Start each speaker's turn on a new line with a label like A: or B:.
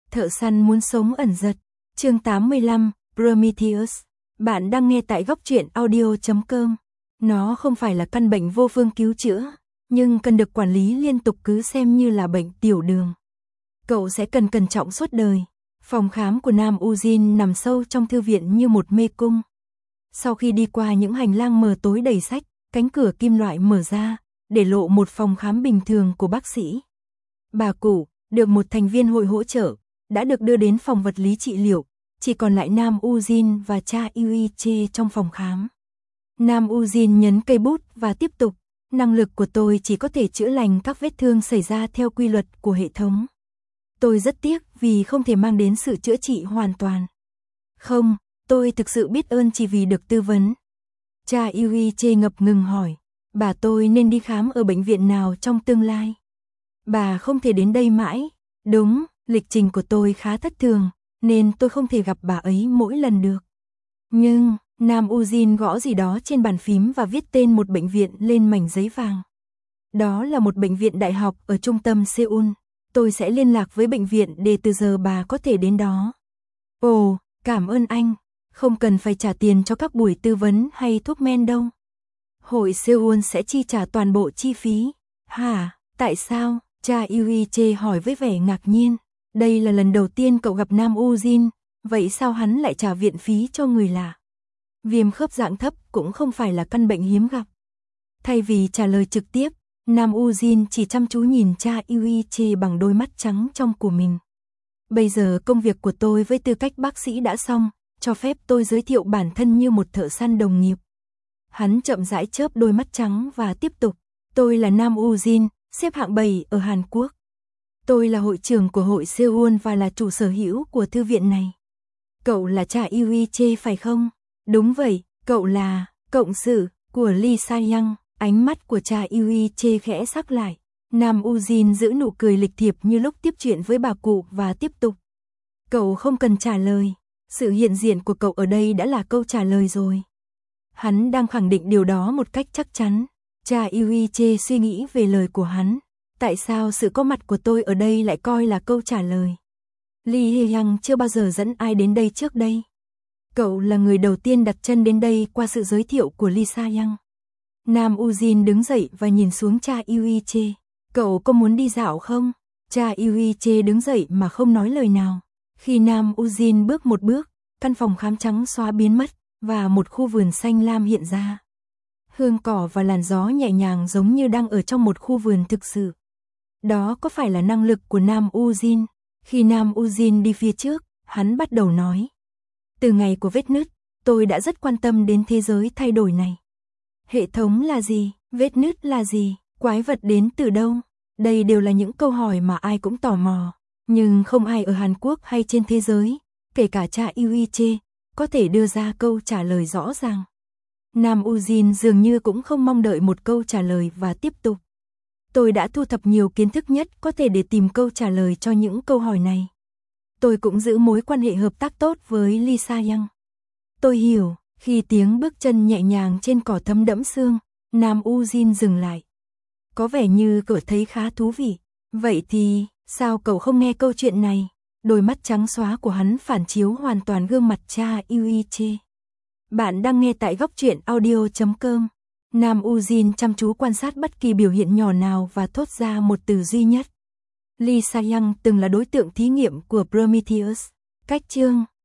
A: Thợ săn muốn sống ẩn giật. Chương 85, Prometheus. Bạn đang nghe tại góc truyện audio.com. Nó không phải là căn bệnh vô phương cứu chữa, nhưng cần được quản lý liên tục, cứ xem như là bệnh tiểu đường. Cậu sẽ cần cẩn trọng suốt đời. Phòng khám của Nam Ujin nằm sâu trong thư viện như một mê cung. Sau khi đi qua những hành lang mờ tối đầy sách, cánh cửa kim loại mở ra, để lộ một phòng khám bình thường của bác sĩ. Bà cụ, được một thành viên hội hỗ trợ, đã được đưa đến phòng vật lý trị liệu, chỉ còn lại Nam Ujin và cha Yuiche trong phòng khám. Nam Ujin nhấn cây bút và tiếp tục, năng lực của tôi chỉ có thể chữa lành các vết thương xảy ra theo quy luật của hệ thống. Tôi rất tiếc vì không thể mang đến sự chữa trị hoàn toàn. Không, tôi thực sự biết ơn chỉ vì được tư vấn. Cha Yuiche ngập ngừng hỏi, bà tôi nên đi khám ở bệnh viện nào trong tương lai? Bà không thể đến đây mãi. Đúng, lịch trình của tôi khá thất thường, nên tôi không thể gặp bà ấy mỗi lần được. Nhưng, Nam Ujin gõ gì đó trên bàn phím và viết tên một bệnh viện lên mảnh giấy vàng. Đó là một bệnh viện đại học ở trung tâm Seoul. Tôi sẽ liên lạc với bệnh viện để từ giờ bà có thể đến đó. Ồ, cảm ơn anh. Không cần phải trả tiền cho các buổi tư vấn hay thuốc men đâu. Hội Seoul sẽ chi trả toàn bộ chi phí. Hả, tại sao? Cha Yuiche hỏi với vẻ ngạc nhiên. Đây là lần đầu tiên cậu gặp Nam Ujin, vậy sao hắn lại trả viện phí cho người lạ? Viêm khớp dạng thấp cũng không phải là căn bệnh hiếm gặp. Thay vì trả lời trực tiếp, Nam Ujin chỉ chăm chú nhìn cha Yuiche bằng đôi mắt trắng trong của mình. Bây giờ công việc của tôi với tư cách bác sĩ đã xong, cho phép tôi giới thiệu bản thân như một thợ săn đồng nghiệp. Hắn chậm rãi chớp đôi mắt trắng và tiếp tục. Tôi là Nam Ujin, xếp hạng 7 ở Hàn Quốc. Tôi là hội trưởng của hội Seoul và là chủ sở hữu của thư viện này. Cậu là cha Yuiche phải không? Đúng vậy, cậu là cộng sự của Lee Sa-young. Ánh mắt của cha Yuiche khẽ sắc lại. Nam Ujin giữ nụ cười lịch thiệp như lúc tiếp chuyện với bà cụ và tiếp tục. Cậu không cần trả lời. Sự hiện diện của cậu ở đây đã là câu trả lời rồi. Hắn đang khẳng định điều đó một cách chắc chắn. Cha Yuiche suy nghĩ về lời của hắn. Tại sao sự có mặt của tôi ở đây lại coi là câu trả lời? Lee Hye-young chưa bao giờ dẫn ai đến đây trước đây. Cậu là người đầu tiên đặt chân đến đây qua sự giới thiệu của Lee Sa-young. Nam Ujin đứng dậy và nhìn xuống cha Yuiche. Cậu có muốn đi dạo không? Cha Yuiche đứng dậy mà không nói lời nào. Khi Nam Ujin bước một bước, căn phòng khám trắng xóa biến mất, và một khu vườn xanh lam hiện ra. Hương cỏ và làn gió nhẹ nhàng giống như đang ở trong một khu vườn thực sự. Đó có phải là năng lực của Nam Ujin? Khi Nam Ujin đi phía trước, hắn bắt đầu nói. Từ ngày của vết nứt, tôi đã rất quan tâm đến thế giới thay đổi này. Hệ thống là gì? Vết nứt là gì? Quái vật đến từ đâu? Đây đều là những câu hỏi mà ai cũng tò mò. Nhưng không ai ở Hàn Quốc hay trên thế giới, kể cả cha Yuiche, có thể đưa ra câu trả lời rõ ràng. Nam Ujin dường như cũng không mong đợi một câu trả lời và tiếp tục. Tôi đã thu thập nhiều kiến thức nhất có thể để tìm câu trả lời cho những câu hỏi này. Tôi cũng giữ mối quan hệ hợp tác tốt với Lee Sa-young. Tôi hiểu, khi tiếng bước chân nhẹ nhàng trên cỏ thấm đẫm sương, Nam Ujin dừng lại. Có vẻ như cậu thấy khá thú vị. Vậy thì, sao cậu không nghe câu chuyện này? Đôi mắt trắng xóa của hắn phản chiếu hoàn toàn gương mặt cha Yuiche. Bạn đang nghe tại góc truyện audio.com. Nam Ujin chăm chú quan sát bất kỳ biểu hiện nhỏ nào và thốt ra một từ duy nhất. Lee Sa-young từng là đối tượng thí nghiệm của Prometheus. Cách chương